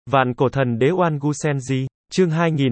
Vạn cổ thần đế Oan Gu Senji, chương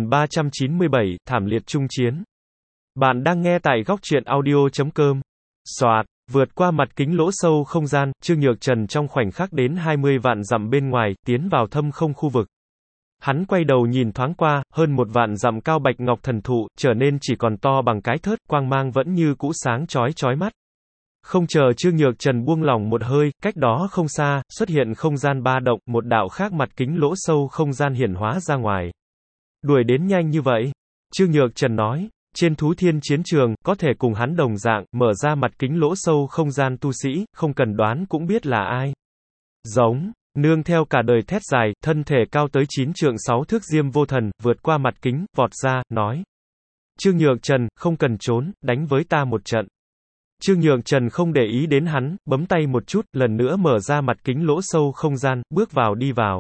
2397, thảm liệt chung chiến. Bạn đang nghe tại góc truyện audio.com. Soạt, vượt qua mặt kính lỗ sâu không gian, Trương Nhược Trần trong khoảnh khắc đến 20 vạn dặm bên ngoài, tiến vào thâm không khu vực. Hắn quay đầu nhìn thoáng qua, hơn 1 vạn dặm cao bạch ngọc thần thụ, trở nên chỉ còn to bằng cái thớt, quang mang vẫn như cũ sáng chói mắt. Không chờ Trương Nhược Trần buông lỏng một hơi, cách đó không xa, xuất hiện không gian ba động, một đạo khác mặt kính lỗ sâu không gian hiển hóa ra ngoài. Đuổi đến nhanh như vậy? Trương Nhược Trần nói, trên thú thiên chiến trường, có thể cùng hắn đồng dạng, mở ra mặt kính lỗ sâu không gian tu sĩ, không cần đoán cũng biết là ai. Giống, nương theo cả đời thét dài, thân thể cao tới 9 trượng 6 thước Diêm Vô Thần, vượt qua mặt kính, vọt ra, nói. Trương Nhược Trần, không cần trốn, đánh với ta một trận. Trương Nhược Trần không để ý đến hắn, bấm tay một chút, lần nữa mở ra mặt kính lỗ sâu không gian, bước vào đi vào.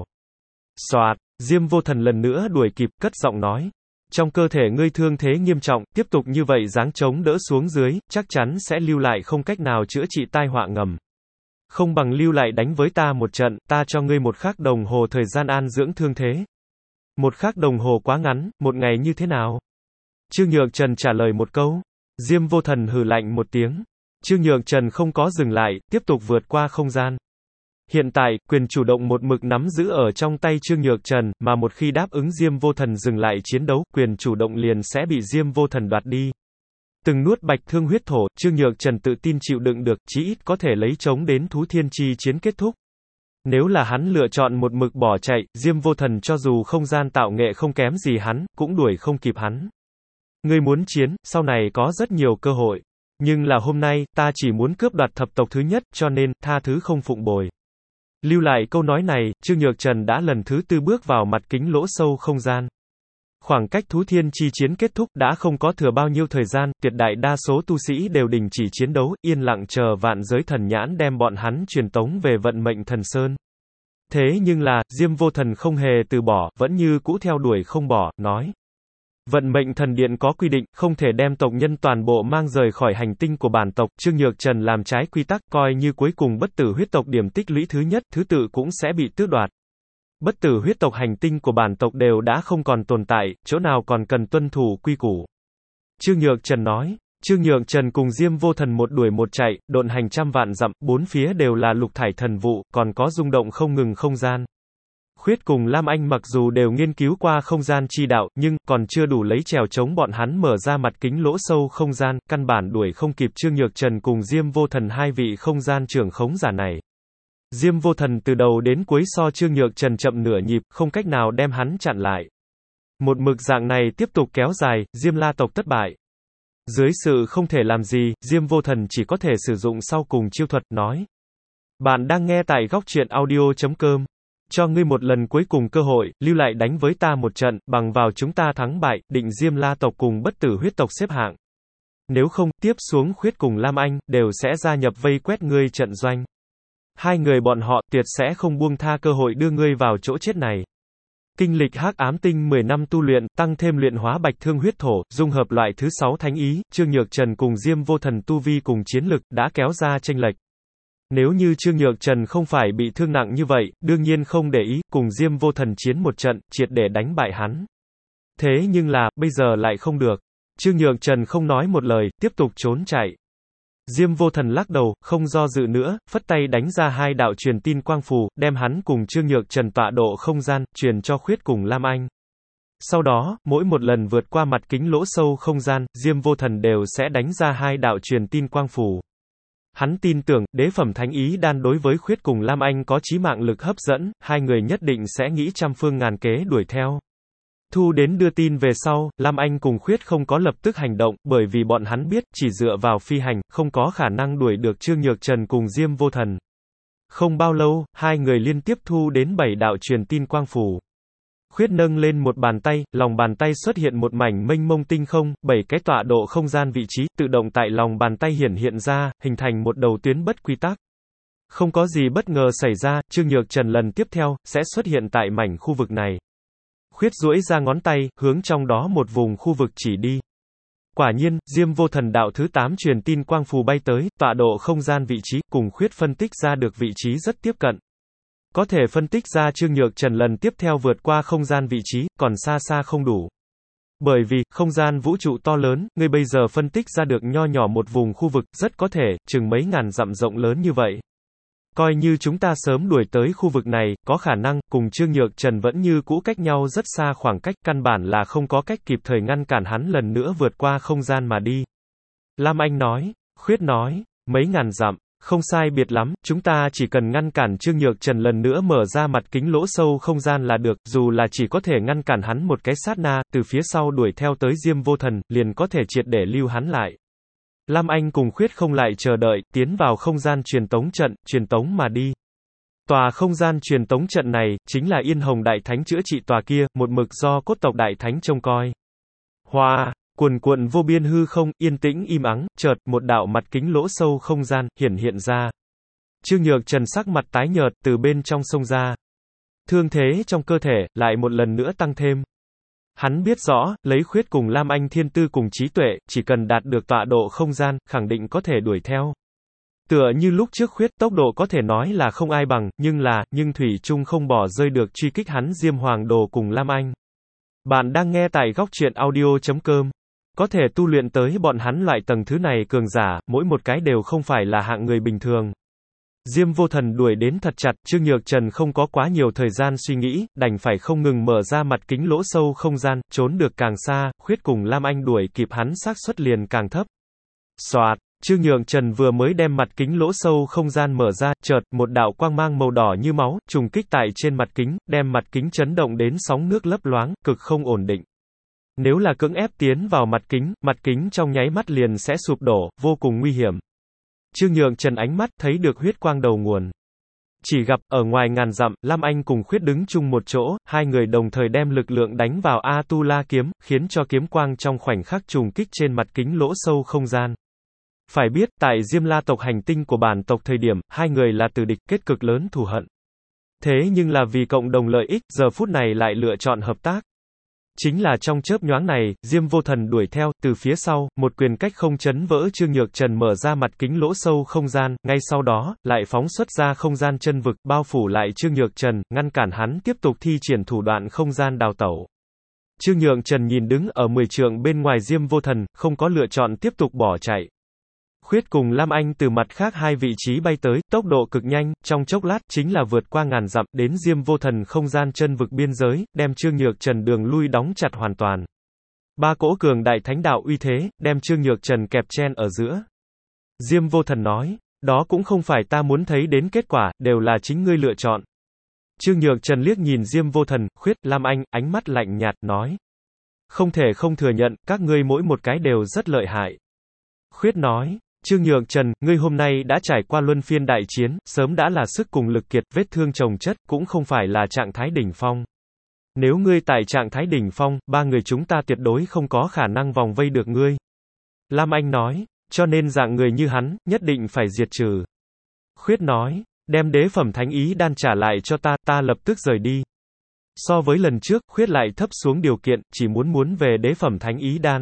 Soạt, Diêm Vô Thần lần nữa đuổi kịp, cất giọng nói. Trong cơ thể ngươi thương thế nghiêm trọng, tiếp tục như vậy giáng chống đỡ xuống dưới, chắc chắn sẽ lưu lại không cách nào chữa trị tai họa ngầm. Không bằng lưu lại đánh với ta một trận, ta cho ngươi 1 khắc đồng hồ thời gian an dưỡng thương thế. 1 khắc đồng hồ quá ngắn, 1 ngày như thế nào? Trương Nhược Trần trả lời một câu. Diêm Vô Thần hừ lạnh một tiếng. Trương Nhược Trần không có dừng lại, tiếp tục vượt qua không gian. Hiện tại, quyền chủ động một mực nắm giữ ở trong tay Trương Nhược Trần, mà một khi đáp ứng Diêm Vô Thần dừng lại chiến đấu, quyền chủ động liền sẽ bị Diêm Vô Thần đoạt đi. Từng nuốt bạch thương huyết thổ, Trương Nhược Trần tự tin chịu đựng được, chí ít có thể lấy chống đến thú thiên chi chiến kết thúc. Nếu là hắn lựa chọn một mực bỏ chạy, Diêm Vô Thần cho dù không gian tạo nghệ không kém gì hắn, cũng đuổi không kịp hắn. Ngươi muốn chiến, sau này có rất nhiều cơ hội. Nhưng là hôm nay, ta chỉ muốn cướp đoạt thập tộc thứ nhất, cho nên, tha thứ không phụng bồi. Lưu lại câu nói này, Trương Nhược Trần đã lần thứ 4 bước vào mặt kính lỗ sâu không gian. Khoảng cách thú thiên chi chiến kết thúc, đã không có thừa bao nhiêu thời gian, tuyệt đại đa số tu sĩ đều đình chỉ chiến đấu, yên lặng chờ vạn giới thần nhãn đem bọn hắn truyền tống về vận mệnh thần sơn. Thế nhưng là, Diêm Vô Thần không hề từ bỏ, vẫn như cũ theo đuổi không bỏ, nói. Vận mệnh thần điện có quy định, không thể đem tộc nhân toàn bộ mang rời khỏi hành tinh của bản tộc, Trương Nhược Trần làm trái quy tắc, coi như cuối cùng bất tử huyết tộc điểm tích lũy thứ nhất, thứ tự cũng sẽ bị tước đoạt. Bất tử huyết tộc hành tinh của bản tộc đều đã không còn tồn tại, chỗ nào còn cần tuân thủ quy củ. Trương Nhược Trần nói. Trương Nhược Trần cùng Diêm Vô Thần một đuổi một chạy, độn hành trăm vạn dặm, 4 phía đều là lục thải thần vụ, còn có rung động không ngừng không gian. Khuyết cùng Lam Anh mặc dù đều nghiên cứu qua không gian chi đạo, nhưng, còn chưa đủ lấy chèo chống bọn hắn mở ra mặt kính lỗ sâu không gian, căn bản đuổi không kịp Trương Nhược Trần cùng Diêm Vô Thần hai vị không gian trưởng khống giả này. Diêm Vô Thần từ đầu đến cuối so Trương Nhược Trần chậm nửa nhịp, không cách nào đem hắn chặn lại. Một mực dạng này tiếp tục kéo dài, Diêm La tộc thất bại. Dưới sự không thể làm gì, Diêm Vô Thần chỉ có thể sử dụng sau cùng chiêu thuật, nói. Bạn đang nghe tại góc truyện audio.com. Cho ngươi một lần cuối cùng cơ hội, lưu lại đánh với ta một trận, bằng vào chúng ta thắng bại, định Diêm La tộc cùng bất tử huyết tộc xếp hạng. Nếu không, tiếp xuống Khuyết cùng Lam Anh, đều sẽ gia nhập vây quét ngươi trận doanh. Hai người bọn họ, tuyệt sẽ không buông tha cơ hội đưa ngươi vào chỗ chết này. Kinh lịch Hắc Ám Tinh 10 năm tu luyện, tăng thêm luyện hóa bạch thương huyết thổ, dung hợp loại thứ 6 thánh ý, Trương Nhược Trần cùng Diêm Vô Thần tu vi cùng chiến lực, đã kéo ra chênh lệch. Nếu như Trương Nhược Trần không phải bị thương nặng như vậy, đương nhiên không để ý, cùng Diêm Vô Thần chiến một trận, triệt để đánh bại hắn. Thế nhưng là, bây giờ lại không được. Trương Nhược Trần không nói một lời, tiếp tục trốn chạy. Diêm Vô Thần lắc đầu, không do dự nữa, phất tay đánh ra 2 đạo truyền tin quang phù, đem hắn cùng Trương Nhược Trần tọa độ không gian, truyền cho Khuyết cùng Lam Anh. Sau đó, mỗi một lần vượt qua mặt kính lỗ sâu không gian, Diêm Vô Thần đều sẽ đánh ra 2 đạo truyền tin quang phù. Hắn tin tưởng, đế phẩm thánh ý đan đối với Khuyết cùng Lam Anh có chí mạng lực hấp dẫn, hai người nhất định sẽ nghĩ trăm phương ngàn kế đuổi theo. Thu đến đưa tin về sau, Lam Anh cùng Khuyết không có lập tức hành động, bởi vì bọn hắn biết, chỉ dựa vào phi hành, không có khả năng đuổi được Trương Nhược Trần cùng Diêm Vô Thần. Không bao lâu, hai người liên tiếp thu đến 7 đạo truyền tin quang phù. Khuyết nâng lên một bàn tay, lòng bàn tay xuất hiện một mảnh mênh mông tinh không, 7 cái tọa độ không gian vị trí, tự động tại lòng bàn tay hiện ra, hình thành một đầu tuyến bất quy tắc. Không có gì bất ngờ xảy ra, Trương Nhược Trần lần tiếp theo, sẽ xuất hiện tại mảnh khu vực này. Khuyết duỗi ra ngón tay, hướng trong đó một vùng khu vực chỉ đi. Quả nhiên, Diêm Vô Thần đạo thứ 8 truyền tin quang phù bay tới, tọa độ không gian vị trí, cùng Khuyết phân tích ra được vị trí rất tiếp cận. Có thể phân tích ra Trương Nhược Trần lần tiếp theo vượt qua không gian vị trí, còn xa xa không đủ. Bởi vì, không gian vũ trụ to lớn, ngươi bây giờ phân tích ra được nho nhỏ một vùng khu vực, rất có thể, chừng mấy ngàn dặm rộng lớn như vậy. Coi như chúng ta sớm đuổi tới khu vực này, có khả năng, cùng Trương Nhược Trần vẫn như cũ cách nhau rất xa khoảng cách, căn bản là không có cách kịp thời ngăn cản hắn lần nữa vượt qua không gian mà đi. Lam Anh nói, Khuyết nói, mấy ngàn dặm, không sai biệt lắm, chúng ta chỉ cần ngăn cản Trương Nhược Trần lần nữa mở ra mặt kính lỗ sâu không gian là được, dù là chỉ có thể ngăn cản hắn một cái sát na, từ phía sau đuổi theo tới Diêm Vô Thần, liền có thể triệt để lưu hắn lại. Lam Anh cùng Khuyết không lại chờ đợi, tiến vào không gian truyền tống trận, truyền tống mà đi. Tòa không gian truyền tống trận này, chính là Yên Hồng Đại Thánh chữa trị tòa kia, một mực do cốt tộc Đại Thánh trông coi. Hoa, cuồn cuộn vô biên hư không, yên tĩnh im ắng, chợt, một đạo mặt kính lỗ sâu không gian, hiện ra. Trương Nhược Trần sắc mặt tái nhợt, từ bên trong xông ra. Thương thế trong cơ thể, lại một lần nữa tăng thêm. Hắn biết rõ, lấy Khuyết cùng Lam Anh thiên tư cùng trí tuệ, chỉ cần đạt được tọa độ không gian, khẳng định có thể đuổi theo. Tựa như lúc trước Khuyết tốc độ có thể nói là không ai bằng, nhưng Thủy Trung không bỏ rơi được truy kích hắn Diêm Hoàng Đồ cùng Lam Anh. Bạn đang nghe tại góc truyện audio.com. Có thể tu luyện tới bọn hắn loại tầng thứ này cường giả, mỗi một cái đều không phải là hạng người bình thường. Diêm Vô Thần đuổi đến thật chặt, Trương Nhược Trần không có quá nhiều thời gian suy nghĩ, đành phải không ngừng mở ra mặt kính lỗ sâu không gian, trốn được càng xa, Khuyết cùng Lam Anh đuổi kịp hắn xác suất liền càng thấp. Soạt, Trương Nhược Trần vừa mới đem mặt kính lỗ sâu không gian mở ra, chợt, một đạo quang mang màu đỏ như máu, trùng kích tại trên mặt kính, đem mặt kính chấn động đến sóng nước lấp loáng, cực không ổn định. Nếu là cưỡng ép tiến vào mặt kính trong nháy mắt liền sẽ sụp đổ, vô cùng nguy hiểm. Trương Nhược Trần ánh mắt thấy được huyết quang đầu nguồn. Chỉ gặp, ở ngoài ngàn dặm, Lam Anh cùng Khuyết đứng chung một chỗ, hai người đồng thời đem lực lượng đánh vào A-tu-la kiếm, khiến cho kiếm quang trong khoảnh khắc trùng kích trên mặt kính lỗ sâu không gian. Phải biết, tại Diêm La tộc hành tinh của bản tộc thời điểm, hai người là từ địch kết cực lớn thù hận. Thế nhưng là vì cộng đồng lợi ích, giờ phút này lại lựa chọn hợp tác. Chính là trong chớp nhoáng này, Diêm Vô Thần đuổi theo, từ phía sau, một quyền cách không chấn vỡ Trương Nhược Trần mở ra mặt kính lỗ sâu không gian, ngay sau đó, lại phóng xuất ra không gian chân vực, bao phủ lại Trương Nhược Trần, ngăn cản hắn tiếp tục thi triển thủ đoạn không gian đào tẩu. Trương Nhược Trần nhìn đứng ở 10 trượng bên ngoài Diêm Vô Thần, không có lựa chọn tiếp tục bỏ chạy. Khuyết cùng Lam Anh từ mặt khác hai vị trí bay tới, tốc độ cực nhanh, trong chốc lát chính là vượt qua ngàn dặm, đến Diêm Vô Thần không gian chân vực biên giới, đem Trương Nhược Trần đường lui đóng chặt hoàn toàn. Ba cỗ cường đại thánh đạo uy thế, đem Trương Nhược Trần kẹp chen ở giữa. Diêm Vô Thần nói, đó cũng không phải ta muốn thấy đến kết quả, đều là chính ngươi lựa chọn. Trương Nhược Trần liếc nhìn Diêm Vô Thần, Khuyết, Lam Anh, ánh mắt lạnh nhạt, nói. Không thể không thừa nhận, các ngươi mỗi một cái đều rất lợi hại. Khuyết nói. Trương Nhược Trần, ngươi hôm nay đã trải qua luân phiên đại chiến, sớm đã là sức cùng lực kiệt, vết thương chồng chất, cũng không phải là trạng thái đỉnh phong. Nếu ngươi tại trạng thái đỉnh phong, ba người chúng ta tuyệt đối không có khả năng vòng vây được ngươi. Lam Anh nói, cho nên dạng người như hắn, nhất định phải diệt trừ. Khuyết nói, đem đế phẩm thánh ý đan trả lại cho ta, ta lập tức rời đi. So với lần trước, Khuyết lại thấp xuống điều kiện, chỉ muốn về đế phẩm thánh ý đan.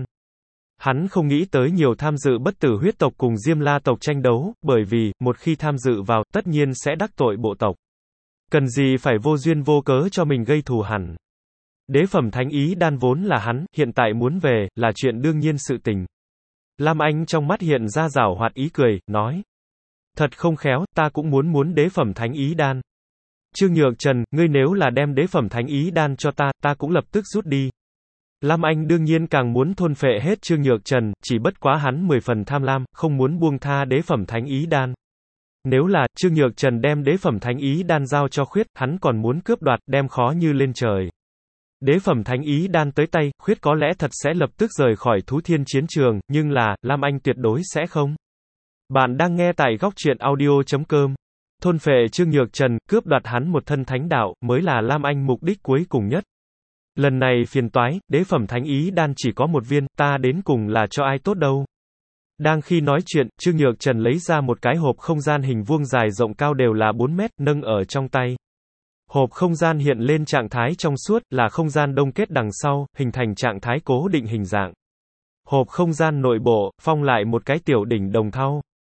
Hắn không nghĩ tới nhiều tham dự bất tử huyết tộc cùng Diêm La tộc tranh đấu, bởi vì, một khi tham dự vào, tất nhiên sẽ đắc tội bộ tộc. Cần gì phải vô duyên vô cớ cho mình gây thù hằn. Đế phẩm thánh ý đan vốn là hắn, hiện tại muốn về, là chuyện đương nhiên sự tình. Lam Anh trong mắt hiện ra giảo hoạt ý cười, nói. Thật không khéo, ta cũng muốn đế phẩm thánh ý đan. Trương Nhược Trần, ngươi nếu là đem đế phẩm thánh ý đan cho ta, ta cũng lập tức rút đi. Lam Anh đương nhiên càng muốn thôn phệ hết Trương Nhược Trần, chỉ bất quá hắn 10 phần tham lam, không muốn buông tha đế phẩm thánh ý đan. Nếu là, Trương Nhược Trần đem đế phẩm thánh ý đan giao cho Khuyết, hắn còn muốn cướp đoạt, đem khó như lên trời. Đế phẩm thánh ý đan tới tay, Khuyết có lẽ thật sẽ lập tức rời khỏi thú thiên chiến trường, nhưng là, Lam Anh tuyệt đối sẽ không. Bạn đang nghe tại góc truyện audio.com. Thôn phệ Trương Nhược Trần, cướp đoạt hắn một thân thánh đạo, mới là Lam Anh mục đích cuối cùng nhất. Lần này phiền toái, đế phẩm thánh ý đan chỉ có một viên, ta đến cùng là cho ai tốt đâu. Đang khi nói chuyện, Trương Nhược Trần lấy ra một cái hộp không gian hình vuông dài rộng cao đều là 4 mét, nâng ở trong tay. Hộp không gian hiện lên trạng thái trong suốt, là không gian đông kết đằng sau, hình thành trạng thái cố định hình dạng. Hộp không gian nội bộ, phong lại một cái tiểu đỉnh đồng thau.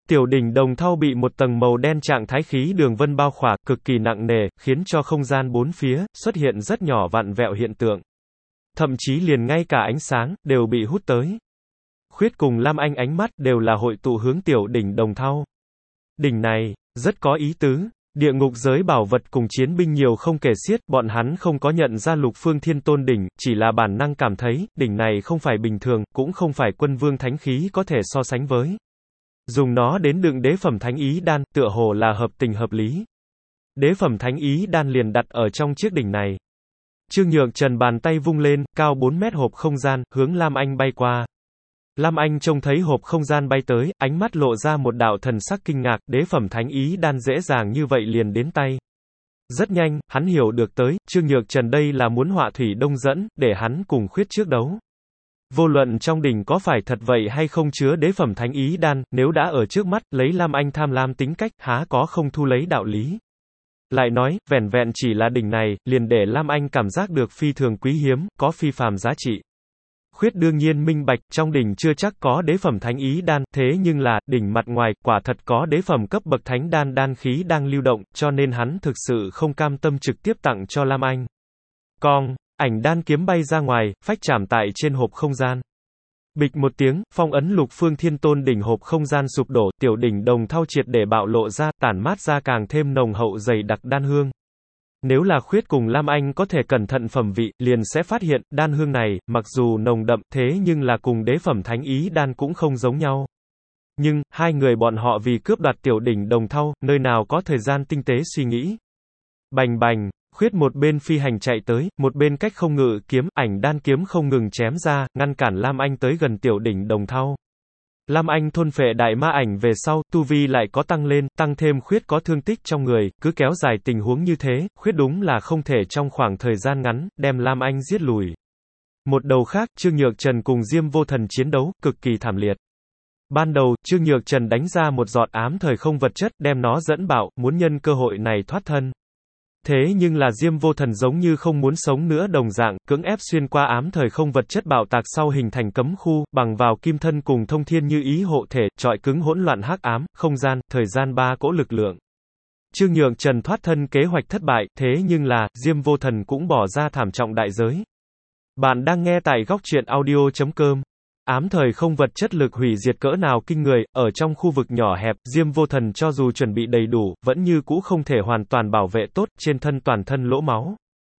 Tiểu đỉnh đồng thau bị một tầng màu đen trạng thái khí đường vân bao khỏa, cực kỳ nặng nề, khiến cho không gian bốn phía xuất hiện rất nhỏ vặn vẹo hiện tượng. Thậm chí liền ngay cả ánh sáng đều bị hút tới. Khuyết cùng Lam Anh ánh mắt đều là hội tụ hướng tiểu đỉnh đồng thau. Đỉnh này rất có ý tứ. Địa ngục giới bảo vật cùng chiến binh nhiều không kể xiết, bọn hắn không có nhận ra Lục Phương Thiên Tôn đỉnh, chỉ là bản năng cảm thấy, đỉnh này không phải bình thường, cũng không phải quân vương thánh khí có thể so sánh với. Dùng nó đến đựng đế phẩm thánh ý đan, tựa hồ là hợp tình hợp lý. Đế phẩm thánh ý đan liền đặt ở trong chiếc đỉnh này. Trương Nhược Trần bàn tay vung lên, cao 4 mét hộp không gian, hướng Lam Anh bay qua. Lam Anh trông thấy hộp không gian bay tới, ánh mắt lộ ra một đạo thần sắc kinh ngạc, đế phẩm thánh ý đan dễ dàng như vậy liền đến tay. Rất nhanh, hắn hiểu được tới, Trương Nhược Trần đây là muốn họa thủy đông dẫn, để hắn cùng Khuyết trước đấu. Vô luận trong đỉnh có phải thật vậy hay không chứa đế phẩm thánh ý đan, nếu đã ở trước mắt, lấy Lam Anh tham lam tính cách, há có không thu lấy đạo lý. Lại nói, vẻn vẹn chỉ là đỉnh này, liền để Lam Anh cảm giác được phi thường quý hiếm, có phi phàm giá trị. Khuyết đương nhiên minh bạch, trong đỉnh chưa chắc có đế phẩm thánh ý đan, thế nhưng là, đỉnh mặt ngoài, quả thật có đế phẩm cấp bậc thánh đan đan khí đang lưu động, cho nên hắn thực sự không cam tâm trực tiếp tặng cho Lam Anh. Cong, ảnh đan kiếm bay ra ngoài, phách chạm tại trên hộp không gian. Bịch một tiếng, phong ấn Lục Phương Thiên Tôn đỉnh hộp không gian sụp đổ, tiểu đỉnh đồng thau triệt để bạo lộ ra, tản mát ra càng thêm nồng hậu dày đặc đan hương. Nếu là Khuyết cùng Lam Anh có thể cẩn thận phẩm vị, liền sẽ phát hiện, đan hương này, mặc dù nồng đậm, thế nhưng là cùng đế phẩm thánh ý đan cũng không giống nhau. Nhưng, hai người bọn họ vì cướp đoạt tiểu đỉnh đồng thau, nơi nào có thời gian tinh tế suy nghĩ. Bành bành, Khuyết một bên phi hành chạy tới, một bên cách không ngự kiếm, ảnh đan kiếm không ngừng chém ra, ngăn cản Lam Anh tới gần tiểu đỉnh đồng thau. Lam Anh thôn phệ đại ma ảnh về sau, tu vi lại có tăng lên, tăng thêm Khuyết có thương tích trong người, cứ kéo dài tình huống như thế, Khuyết đúng là không thể trong khoảng thời gian ngắn, đem Lam Anh giết lùi. Một đầu khác, Trương Nhược Trần cùng Diêm Vô Thần chiến đấu, cực kỳ thảm liệt. Ban đầu, Trương Nhược Trần đánh ra một giọt ám thời không vật chất, đem nó dẫn bạo, muốn nhân cơ hội này thoát thân. Thế nhưng là Diêm Vô Thần giống như không muốn sống nữa đồng dạng, cưỡng ép xuyên qua ám thời không vật chất bạo tạc sau hình thành cấm khu, bằng vào kim thân cùng thông thiên như ý hộ thể, trọi cứng hỗn loạn hắc ám, không gian, thời gian ba cỗ lực lượng. Trương Nhược Trần thoát thân kế hoạch thất bại, thế nhưng là, Diêm Vô Thần cũng bỏ ra thảm trọng đại giới. Bạn đang nghe tại góc truyện audio.com. Ám thời không vật chất lực hủy diệt cỡ nào kinh người, ở trong khu vực nhỏ hẹp, Diêm Vô Thần cho dù chuẩn bị đầy đủ, vẫn như cũ không thể hoàn toàn bảo vệ tốt, trên thân toàn thân lỗ máu.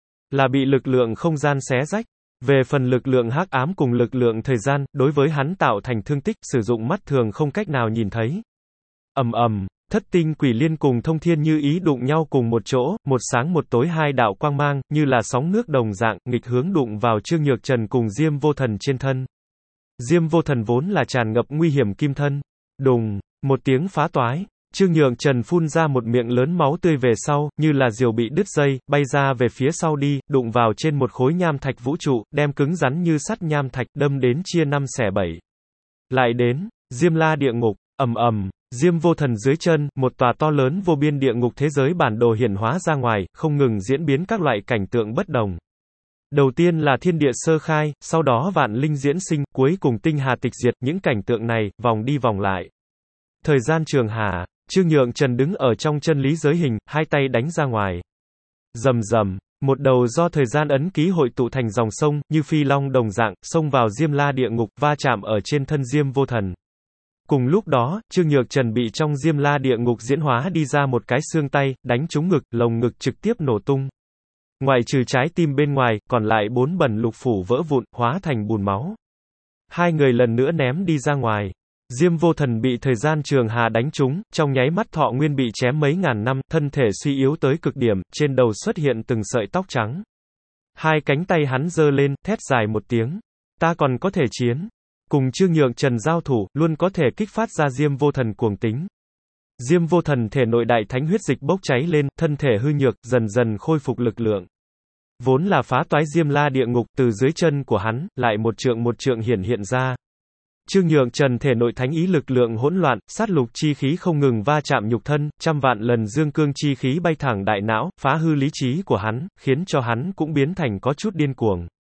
Là bị lực lượng không gian xé rách. Về phần lực lượng hắc ám cùng lực lượng thời gian, đối với hắn tạo thành thương tích, sử dụng mắt thường không cách nào nhìn thấy. Ầm ầm, thất tinh quỷ liên cùng thông thiên như ý đụng nhau cùng một chỗ, một sáng một tối hai đạo quang mang, như là sóng nước đồng dạng, nghịch hướng đụng vào Trương Nhược Trần cùng Diêm Vô Thần trên thân. Diêm Vô Thần vốn là tràn ngập nguy hiểm kim thân. Đùng, một tiếng phá toái. Trương Nhược Trần phun ra một miệng lớn máu tươi về sau, như là diều bị đứt dây, bay ra về phía sau đi, đụng vào trên một khối nham thạch vũ trụ, đem cứng rắn như sắt nham thạch đâm đến chia 5 xẻ 7. Lại đến, Diêm La địa ngục, ầm ầm, Diêm Vô Thần dưới chân, một tòa to lớn vô biên địa ngục thế giới bản đồ hiển hóa ra ngoài, không ngừng diễn biến các loại cảnh tượng bất đồng. Đầu tiên là thiên địa sơ khai, sau đó vạn linh diễn sinh, cuối cùng tinh hà tịch diệt, những cảnh tượng này, vòng đi vòng lại. Thời gian trường hà, Trương Nhược Trần đứng ở trong chân lý giới hình, hai tay đánh ra ngoài. Rầm rầm, một đầu do thời gian ấn ký hội tụ thành dòng sông, như phi long đồng dạng, xông vào Diêm La địa ngục, va chạm ở trên thân Diêm Vô Thần. Cùng lúc đó, Trương Nhược Trần bị trong Diêm La địa ngục diễn hóa đi ra một cái xương tay, đánh trúng ngực, lồng ngực trực tiếp nổ tung. Ngoại trừ trái tim bên ngoài, còn lại 4 bẩn lục phủ vỡ vụn, hóa thành bùn máu. Hai người lần nữa ném đi ra ngoài. Diêm Vô Thần bị thời gian trường hà đánh trúng, trong nháy mắt thọ nguyên bị chém mấy ngàn năm, thân thể suy yếu tới cực điểm, trên đầu xuất hiện từng sợi tóc trắng. Hai cánh tay hắn giơ lên, thét dài một tiếng. Ta còn có thể chiến. Cùng Trương Nhược Trần giao thủ, luôn có thể kích phát ra Diêm Vô Thần cuồng tính. Diêm Vô Thần thể nội đại thánh huyết dịch bốc cháy lên, thân thể hư nhược, dần dần khôi phục lực lượng. Vốn là phá toái Diêm La địa ngục, từ dưới chân của hắn, lại một trượng hiện ra. Trương Nhược Trần thể nội thánh ý lực lượng hỗn loạn, sát lục chi khí không ngừng va chạm nhục thân, trăm vạn lần dương cương chi khí bay thẳng đại não, phá hư lý trí của hắn, khiến cho hắn cũng biến thành có chút điên cuồng.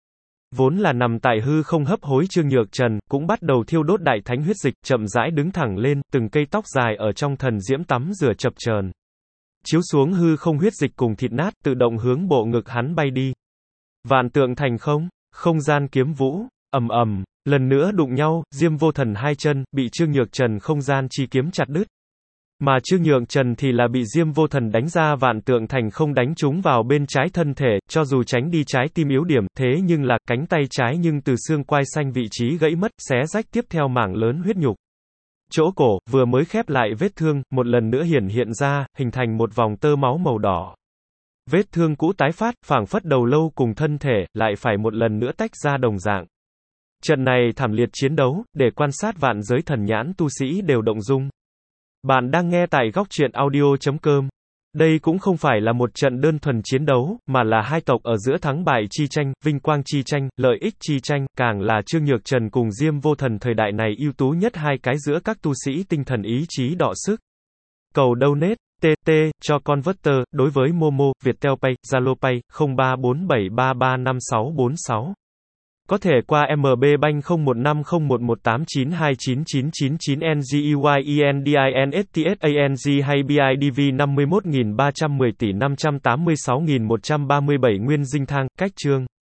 Vốn là nằm tại hư không hấp hối Trương Nhược Trần, cũng bắt đầu thiêu đốt đại thánh huyết dịch, chậm rãi đứng thẳng lên, từng cây tóc dài ở trong thần diễm tắm rửa chập chờn. Chiếu xuống hư không huyết dịch cùng thịt nát, tự động hướng bộ ngực hắn bay đi. Vạn tượng thành không, không gian kiếm vũ, ầm ầm, lần nữa đụng nhau, Diêm Vô Thần hai chân, bị Trương Nhược Trần không gian chi kiếm chặt đứt. Mà Trương Nhược Trần thì là bị Diêm Vô Thần đánh ra vạn tượng thành không đánh trúng vào bên trái thân thể, cho dù tránh đi trái tim yếu điểm, thế nhưng là, cánh tay trái nhưng từ xương quai xanh vị trí gãy mất, xé rách tiếp theo mảng lớn huyết nhục. Chỗ cổ, vừa mới khép lại vết thương, một lần nữa hiện ra, hình thành một vòng tơ máu màu đỏ. Vết thương cũ tái phát, phảng phất đầu lâu cùng thân thể, lại phải một lần nữa tách ra đồng dạng. Trận này thảm liệt chiến đấu, để quan sát vạn giới thần nhãn tu sĩ đều động dung. Bạn đang nghe tại góc truyện audio.com. Đây cũng không phải là một trận đơn thuần chiến đấu, mà là hai tộc ở giữa thắng bại chi tranh, vinh quang chi tranh, lợi ích chi tranh, càng là Trương Nhược Trần cùng Diêm Vô Thần thời đại này ưu tú nhất hai cái giữa các tu sĩ tinh thần ý chí đọ sức. Cầu donate, TT, cho converter, đối với Momo, Viettel Pay, Zalo Pay, 0347335646. Có thể qua MB Bank 015011892999 NGEYENDINSTSANG hay BIDV 51310 tỷ 586137 Nguyên Dinh Thang, cách Trương